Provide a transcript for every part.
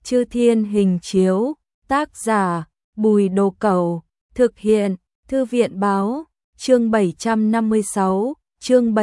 Chư Thiên Hình Chiếu, tác giả Bùi Đồ Cẩu, thực hiện Thư viện Báo, chương 756, chương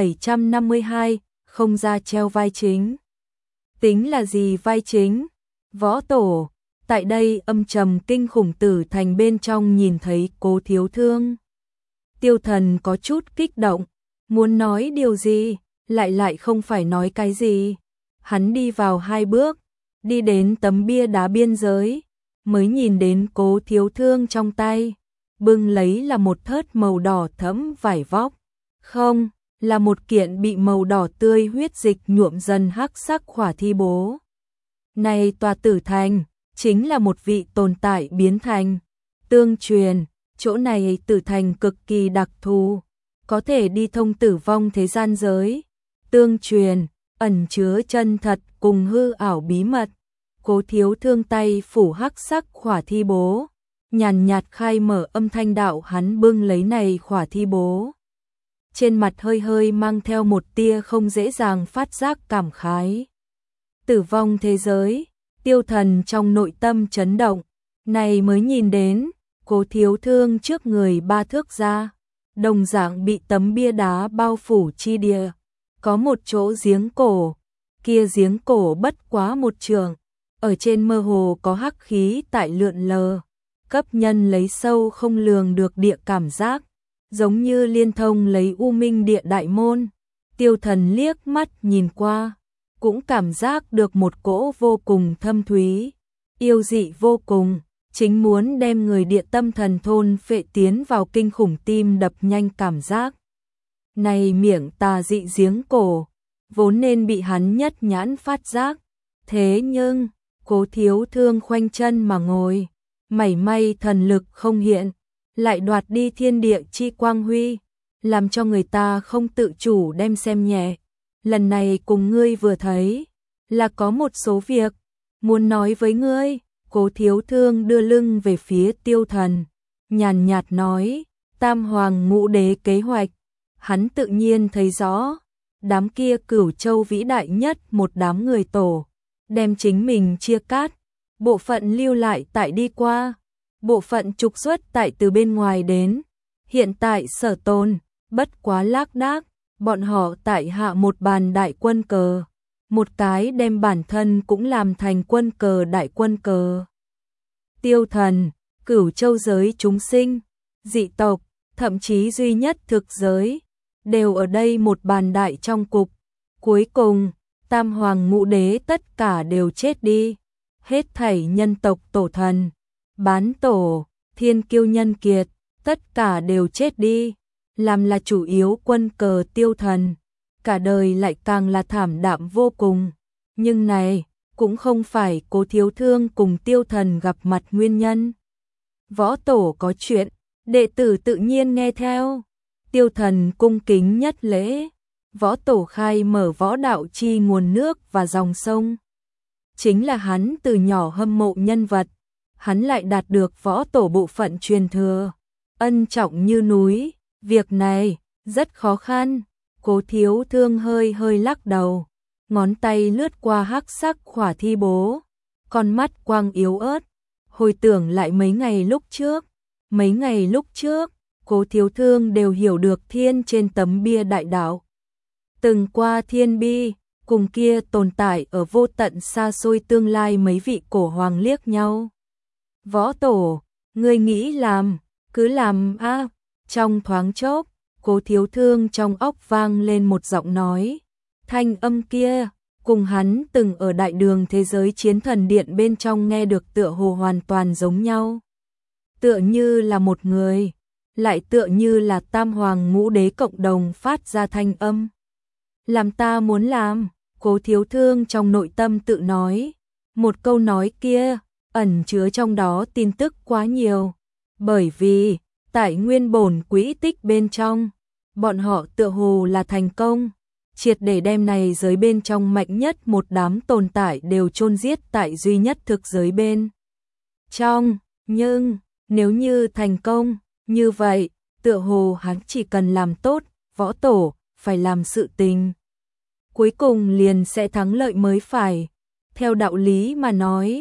752, không ra treo vai chính. Tính là gì vai chính? Võ Tổ, tại đây âm trầm kinh khủng Tử Thành bên trong nhìn thấy Cố Thiếu Thương. Tiêu Thần có chút kích động, muốn nói điều gì, lại không phải nói cái gì. Hắn đi vào 2 bước, đi đến tấm bia đá biên giới, mới nhìn đến Cố Thiếu Thương trong tay, bưng lấy là một thớt màu đỏ thẫm vải vóc. Không, là một kiện bị màu đỏ tươi huyết dịch nhuộm dần hắc sắc khỏa thi bố. Này tòa Tử Thành, chính là một vị tồn tại biến thành. Tương truyền, chỗ này Tử Thành cực kỳ đặc thù, có thể đi thông tử vong thế gian giới. Tương truyền, ẩn chứa chân thật cùng hư ảo bí mật. Cố Thiếu Thương tay phủ hắc sắc khỏa thi bố, nhàn nhạt khai mở âm thanh đạo, hắn bưng lấy này khỏa thi bố. Trên mặt hơi mang theo một tia không dễ dàng phát giác cảm khái. Tử vong thế giới, Tiêu Thần trong nội tâm chấn động, này mới nhìn đến, Cố Thiếu Thương trước người 3 thước ra, đồng dạng bị tấm bia đá bao phủ chi địa, có một chỗ giếng cổ, kia giếng cổ bất quá 1 trượng, ở trên mơ hồ có hắc khí tại lượn lờ, cấp nhân lấy sâu không lường được địa cảm giác, giống như liên thông lấy U Minh địa đại môn. Tiêu Thần liếc mắt nhìn qua, cũng cảm giác được một cỗ vô cùng thâm thúy, yêu dị vô cùng, chính muốn đem người địa tâm thần thôn phệ tiến vào kinh khủng tim đập nhanh cảm giác. Này miệng tà dị giếng cổ, vốn nên bị hắn nhất nhãn phát giác, thế nhưng, Cố Thiếu Thương khoanh chân mà ngồi, mảy may thần lực không hiện, lại đoạt đi thiên địa chi quang huy, làm cho người ta không tự chủ đem xem nhẹ. Lần này cùng ngươi vừa thấy, là có một số việc, muốn nói với ngươi. Cố Thiếu Thương đưa lưng về phía Tiêu Thần, nhàn nhạt nói, Tam Hoàng Ngũ Đế kế hoạch, hắn tự nhiên thấy rõ, đám kia Cửu Châu vĩ đại nhất một đám người tổ, đem chính mình chia cắt, bộ phận lưu lại tại đi qua, bộ phận trục xuất tại từ bên ngoài đến, hiện tại sở tồn, bất quá lác đác, bọn họ tại hạ một bàn đại quân cờ, một cái đem bản thân cũng làm thành quân cờ đại quân cờ. Tiêu Thần, Cửu Châu giới chúng sinh, dị tộc, thậm chí duy nhất thực giới, đều ở đây một bàn đại trong cục. Cuối cùng, Tam Hoàng Ngũ Đế tất cả đều chết đi, hết thảy nhân tộc tổ thần, bán tổ, thiên kiêu nhân kiệt, tất cả đều chết đi, làm là chủ yếu quân cờ Tiêu Thần, cả đời lại càng là thảm đạm vô cùng. Nhưng này, cũng không phải Cố Thiếu Thương cùng Tiêu Thần gặp mặt nguyên nhân. Võ Tổ có chuyện, đệ tử tự nhiên nghe theo. Tiêu Thần cung kính nhất lễ, Võ Tổ khai mở võ đạo chi nguồn nước và dòng sông. Chính là hắn từ nhỏ hâm mộ nhân vật, hắn lại đạt được Võ Tổ bộ phận truyền thừa, ân trọng như núi, việc này rất khó khăn. Cố Thiếu Thương hơi lắc đầu, ngón tay lướt qua hắc sắc khỏa thi bố, con mắt quang yếu ớt, hồi tưởng lại mấy ngày lúc trước, Cố Thiếu Thương đều hiểu được thiên trên tấm bia đại đạo. Từng qua thiên bi, cùng kia tồn tại ở vô tận xa xôi tương lai mấy vị cổ hoàng liếc nhau. Võ Tổ, ngươi nghĩ làm, cứ làm a. Trong thoáng chốc, Cố Thiếu Thương trong óc vang lên một giọng nói. Thanh âm kia, cùng hắn từng ở đại đường thế giới chiến thần điện bên trong nghe được tựa hồ hoàn toàn giống nhau. Tựa như là một người, lại tựa như là Tam Hoàng Ngũ Đế cộng đồng phát ra thanh âm. Làm ta muốn làm, Cố Thiếu Thương trong nội tâm tự nói. Một câu nói kia, ẩn chứa trong đó tin tức quá nhiều. Bởi vì, tại nguyên bổn quỹ tích bên trong, bọn họ tựa hồ là thành công, triệt để đem này giới bên trong mạnh nhất một đám tồn tại đều chôn giết tại duy nhất thực giới bên trong. Nhưng, nếu như thành công, như vậy, tựa hồ hắn chỉ cần làm tốt, Võ Tổ, phải làm sự tình. Cuối cùng liền sẽ thắng lợi mới phải. Theo đạo lý mà nói,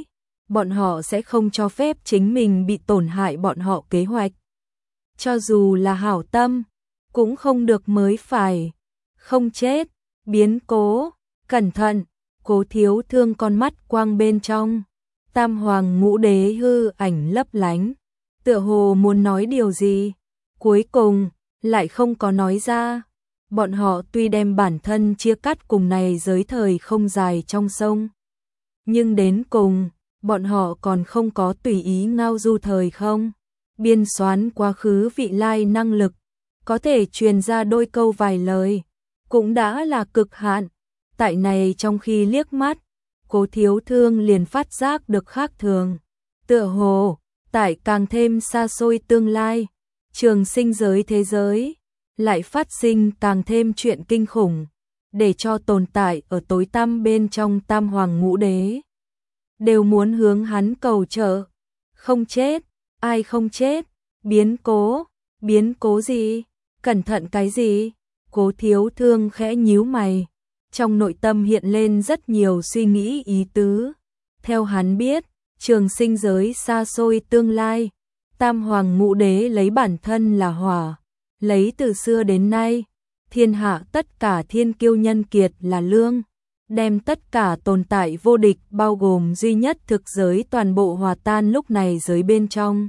bọn họ sẽ không cho phép chính mình bị tổn hại bọn họ kế hoạch. Cho dù là hảo tâm, cũng không được mới phải. Không chết, biến cố, cẩn thận, Cố Thiếu Thương con mắt quang bên trong. Tam Hoàng Ngũ Đế hư ảnh lấp lánh, tựa hồ muốn nói điều gì, cuối cùng lại không có nói ra. Bọn họ tuy đem bản thân chia cắt cùng này giới thời không dài trong sông, nhưng đến cùng, bọn họ còn không có tùy ý ngao du thời không. Biên soán quá khứ vị lai năng lực, có thể truyền ra đôi câu vài lời, cũng đã là cực hạn. Tại này trong khi liếc mắt, Cố Thiếu Thương liền phát giác được khác thường. Tựa hồ, tại càng thêm xa xôi tương lai, trường sinh giới thế giới, lại phát sinh càng thêm chuyện kinh khủng, để cho tồn tại ở tối tăm bên trong Tam Hoàng Ngũ Đế đều muốn hướng hắn cầu trợ. Không chết, ai không chết, biến cố gì, cẩn thận cái gì? Cố Thiếu Thương khẽ nhíu mày, trong nội tâm hiện lên rất nhiều suy nghĩ ý tứ. Theo hắn biết, trường sinh giới xa xôi tương lai, Tam Hoàng Ngũ Đế lấy bản thân là hỏa, lấy từ xưa đến nay, thiên hạ tất cả thiên kiêu nhân kiệt là lương, đem tất cả tồn tại vô địch bao gồm duy nhất thực giới toàn bộ hòa tan lúc này giới bên trong.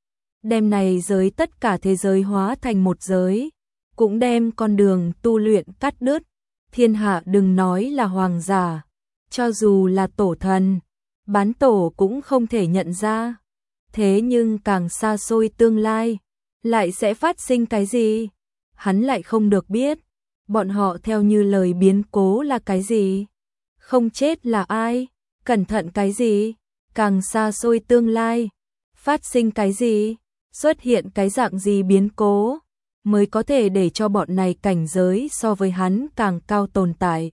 Đem này giới tất cả thế giới hóa thành một giới, cũng đem con đường tu luyện cắt đứt. Thiên hạ đừng nói là hoàng giả, cho dù là tổ thần, bán tổ cũng không thể nhận ra. Thế nhưng càng xa xôi tương lai, lại sẽ phát sinh cái gì? Hắn lại không được biết. Bọn họ theo như lời biến cố là cái gì? Không chết là ai? Cẩn thận cái gì? Càng xa xôi tương lai, phát sinh cái gì? Xuất hiện cái dạng gì biến cố? Mới có thể để cho bọn này cảnh giới so với hắn càng cao tồn tại.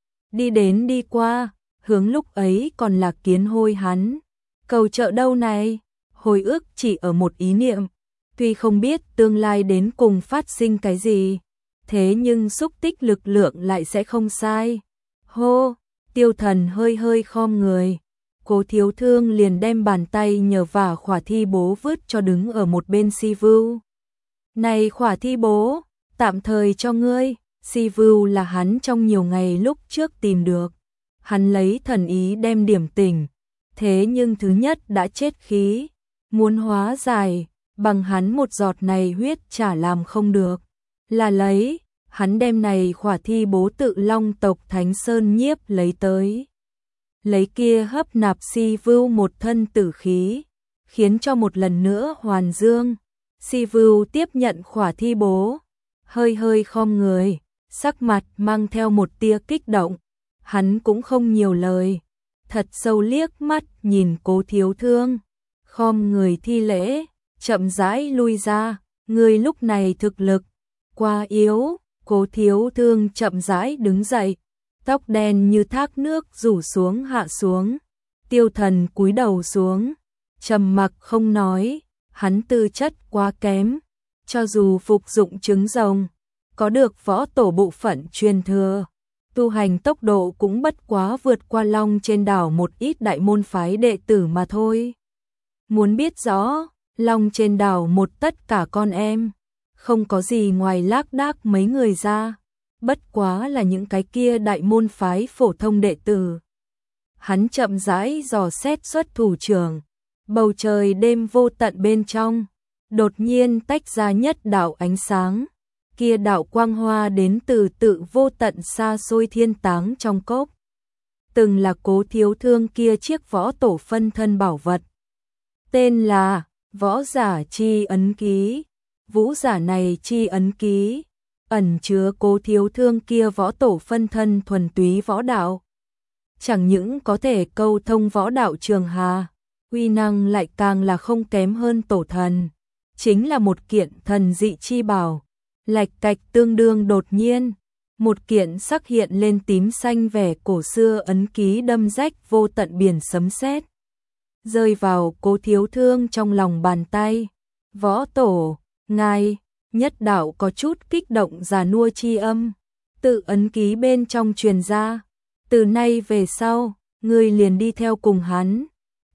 Đi đến đi qua, hướng lúc ấy còn là kiến hôi hắn. Cầu trợ đâu này? Hồi ức chỉ ở một ý niệm. Tuy không biết tương lai đến cùng phát sinh cái gì, thế nhưng xúc tích lực lượng lại sẽ không sai. Hô, Tiêu Thần hơi hơi khom người. Cố Thiếu Thương liền đem bàn tay nhờ vả khỏa thi bố vứt cho đứng ở một bên Si Vưu. Này khỏa thi bố, tạm thời cho ngươi. Si Vưu là hắn trong nhiều ngày lúc trước tìm được. Hắn lấy thần ý đem điểm tỉnh, thế nhưng thứ nhất đã chết khí, muốn hóa giải, bằng hắn một giọt này huyết chả làm không được. Là lấy, hắn đem này khỏa thi bố tự Long tộc Thánh Sơn nhiếp lấy tới. Lấy kia hấp nạp Si Vưu một thân tử khí, khiến cho một lần nữa hoàn dương. Si Vưu tiếp nhận khỏa thi bố, hơi hơi khom người, sắc mặt mang theo một tia kích động. Hắn cũng không nhiều lời, thật sâu liếc mắt nhìn Cố Thiếu Thương, khom người thi lễ, chậm rãi lui ra. Người lúc này thực lực quá yếu. Cố Thiếu Thương chậm rãi đứng dậy, tóc đen như thác nước rủ xuống hạ xuống. Tiêu Thần cúi đầu xuống, trầm mặc không nói. Hắn tư chất quá kém, cho dù phục dụng trứng rồng, có được võ tổ bộ phận truyền thừa, tu hành tốc độ cũng bất quá vượt qua Long trên đảo một ít đại môn phái đệ tử mà thôi. Muốn biết rõ, Long trên đảo một tất cả con em, không có gì ngoài lác đác mấy người ra, bất quá là những cái kia đại môn phái phổ thông đệ tử. Hắn chậm rãi dò xét xuất thủ trưởng, bầu trời đêm vô tận bên trong, đột nhiên tách ra nhất đạo ánh sáng. Kia đạo quang hoa đến từ tự vô tận xa xôi thiên táng trong cốc. Từng là Cố Thiếu Thương kia chiếc võ tổ phân thân bảo vật. Tên là Võ Giả Chi Ấn Ký. Vũ giả này chi ấn ký, ẩn chứa Cố Thiếu Thương kia võ tổ phân thân thuần túy võ đạo. Chẳng những có thể câu thông võ đạo trường hà, uy năng lại càng là không kém hơn tổ thần. Chính là một kiện thần dị chi bảo. Lạch cạch tương đương đột nhiên, một kiện sắc hiện lên tím xanh vẻ cổ xưa ấn ký đâm rách vô tận biển sấm sét, rơi vào Cố Thiếu Thương trong lòng bàn tay. Võ tổ, ngài, nhất đạo có chút kích động già nua chi âm, tự ấn ký bên trong truyền ra. Từ nay về sau, ngươi liền đi theo cùng hắn.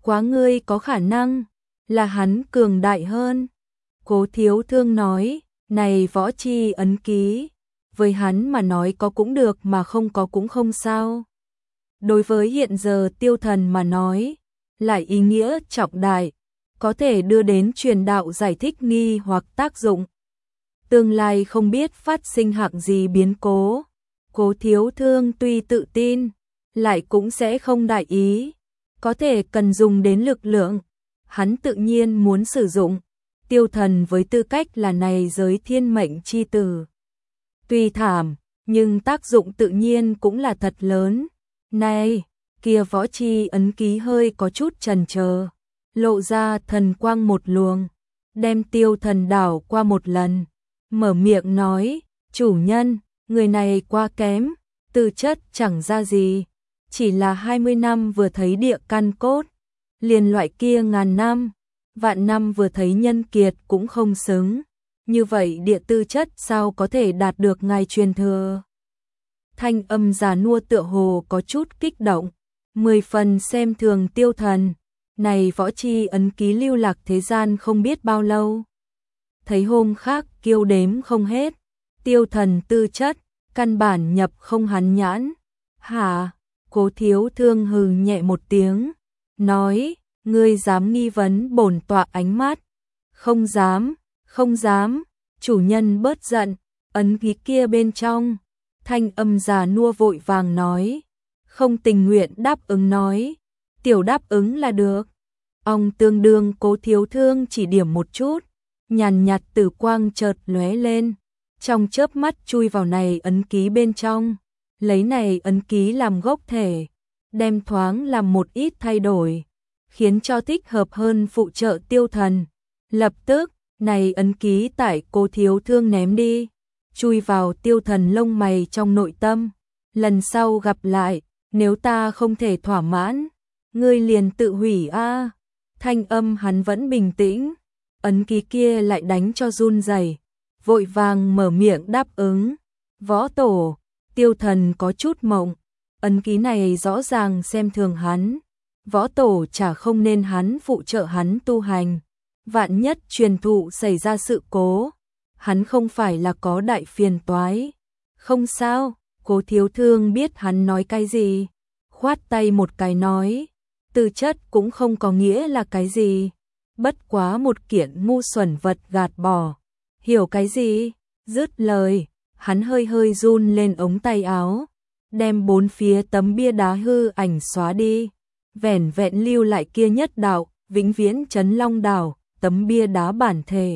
quá ngươi có khả năng là hắn cường đại hơn. Cố Thiếu Thương nói, này võ chi ấn ký, với hắn mà nói có cũng được mà không có cũng không sao. Đối với hiện giờ Tiêu Thần mà nói, lại ý nghĩa trọng đại, có thể đưa đến truyền đạo giải thích nghi hoặc tác dụng. Tương lai không biết phát sinh hạng gì biến cố. Cố Thiếu Thương tuy tự tin, lại cũng sẽ không đại ý. Có thể cần dùng đến lực lượng, hắn tự nhiên muốn sử dụng. Tiêu Thần với tư cách là này giới thiên mệnh chi tử. Tuy thảm, nhưng tác dụng tự nhiên cũng là thật lớn. Này, kia võ chi ấn ký hơi có chút chần chờ, lộ ra thần quang một luồng, đem Tiêu Thần đảo qua một lần, mở miệng nói, chủ nhân, người này quá kém, tư chất chẳng ra gì, chỉ là 20 năm vừa thấy địa căn cốt, liền loại kia ngàn năm, vạn năm vừa thấy nhân kiệt cũng không xứng, như vậy địa tư chất sao có thể đạt được ngài truyền thừa. Thanh âm già nua tựa hồ có chút kích động, 10 phần xem thường Tiêu Thần, này võ chi ấn ký lưu lạc thế gian không biết bao lâu. Thấy hôm khác kiêu đếm không hết, Tiêu Thần tư chất, căn bản nhập không hắn nhãn. Hả? Cố Thiếu Thương hừ nhẹ một tiếng, nói, ngươi dám nghi vấn bổn tọa ánh mắt? Không dám, không dám, chủ nhân bớt giận, ấn ký kia bên trong. Thanh âm già nua vội vàng nói, không tình nguyện đáp ứng nói, tiểu đáp ứng là được. Ông tương đương Cố Thiếu Thương chỉ điểm một chút, nhàn nhạt tử quang chợt lóe lên, trong chớp mắt chui vào này ấn ký bên trong, lấy này ấn ký làm gốc thể, đem thoáng làm một ít thay đổi, khiến cho thích hợp hơn phụ trợ Tiêu Thần. Lập tức, này ấn ký tại Cố Thiếu Thương ném đi, chui vào Tiêu Thần lông mày trong nội tâm. Lần sau gặp lại, nếu ta không thể thỏa mãn, ngươi liền tự hủy a. Thanh âm hắn vẫn bình tĩnh, ấn ký kia lại đánh cho run rẩy, vội vàng mở miệng đáp ứng. Võ tổ, Tiêu Thần có chút mộng, ấn ký này rõ ràng xem thường hắn, võ tổ chả không nên hắn phụ trợ hắn tu hành, vạn nhất truyền thụ xảy ra sự cố, hắn không phải là có đại phiền toái. Không sao, Cố Thiếu Thương biết hắn nói cái gì, khoát tay một cái nói, tư chất cũng không có nghĩa là cái gì, bất quá một kiện ngu xuẩn vật gạt bỏ, hiểu cái gì? Dứt lời, hắn hơi hơi run lên ống tay áo, đem bốn phía tấm bia đá hư ảnh xóa đi, vẻn vẹn lưu lại kia nhất đạo, vĩnh viễn Trấn Long Đảo, tấm bia đá bản thể.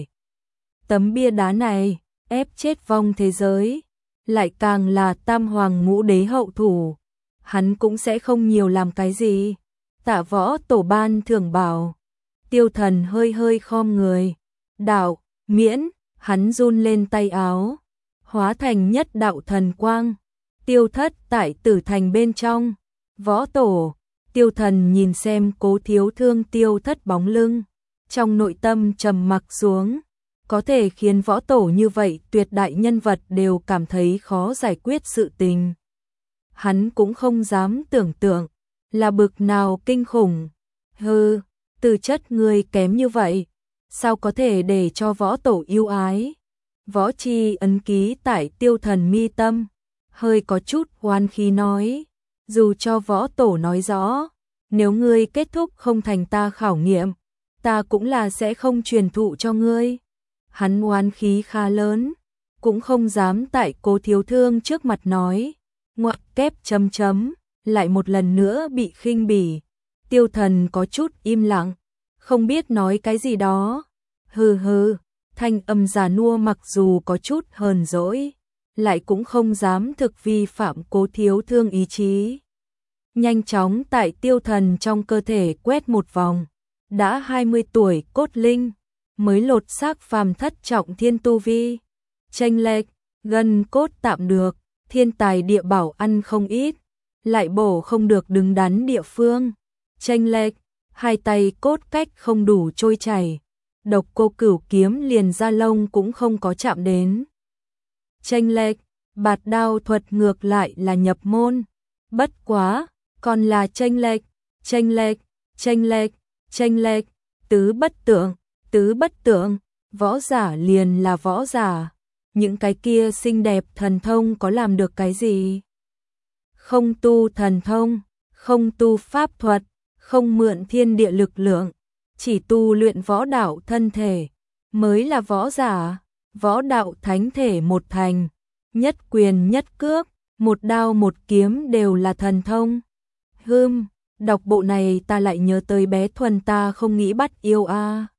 Tấm bia đá này, ép chết vong thế giới, lại càng là Tam Hoàng Ngũ Đế hậu thủ, hắn cũng sẽ không nhiều làm cái gì. Tạ võ tổ ban thưởng bảo. Tiêu Thần hơi hơi khom người, đạo, miễn, hắn run lên tay áo, hóa thành nhất đạo thần quang, tiêu thất tại tử thành bên trong. Võ tổ, Tiêu Thần nhìn xem Cố Thiếu Thương tiêu thất bóng lưng, trong nội tâm trầm mặc xuống, có thể khiến võ tổ như vậy tuyệt đại nhân vật đều cảm thấy khó giải quyết sự tình. Hắn cũng không dám tưởng tượng, là bực nào kinh khủng. Hừ, tư chất người kém như vậy, sao có thể để cho võ tổ yêu ái? Võ chi ấn ký tại Tiêu Thần mi tâm, hơi có chút oán khí nói, dù cho võ tổ nói rõ, nếu ngươi kết thúc không thành ta khảo nghiệm, ta cũng là sẽ không truyền thụ cho ngươi. Hắn oán khí khá lớn, cũng không dám tại Cố Thiếu Thương trước mặt nói, ngoặc kép chấm chấm, lại một lần nữa bị khinh bỉ. Tiêu Thần có chút im lặng, không biết nói cái gì đó. Hừ hừ, thanh âm già nua mặc dù có chút hờn dỗi, lại cũng không dám thực vi phạm Cố Thiếu Thương ý chí. Nhanh chóng tại Tiêu Thần trong cơ thể quét một vòng, đã 20 tuổi cốt linh, mới lột xác phàm thất trọng thiên tu vi. Chênh lệch, gần cốt tạm được, thiên tài địa bảo ăn không ít, lại bổ không được đứng đắn địa phương. Chênh lệch, hai tay cốt cách không đủ trôi chảy, độc cô cửu kiếm liền da lông cũng không có chạm đến. Chênh lệch, bạt đao thuật ngược lại là nhập môn, bất quá, còn là chênh lệch, chênh lệch, tứ bất tượng, võ giả liền là võ giả, những cái kia xinh đẹp thần thông có làm được cái gì? Không tu thần thông, không tu pháp thuật, không mượn thiên địa lực lượng, chỉ tu luyện võ đạo thân thể, mới là võ giả, võ đạo thánh thể một thành, nhất quyền nhất cước, một đao một kiếm đều là thần thông. Đọc bộ này ta lại nhớ tới bé Thuần ta không nghĩ bắt yêu a.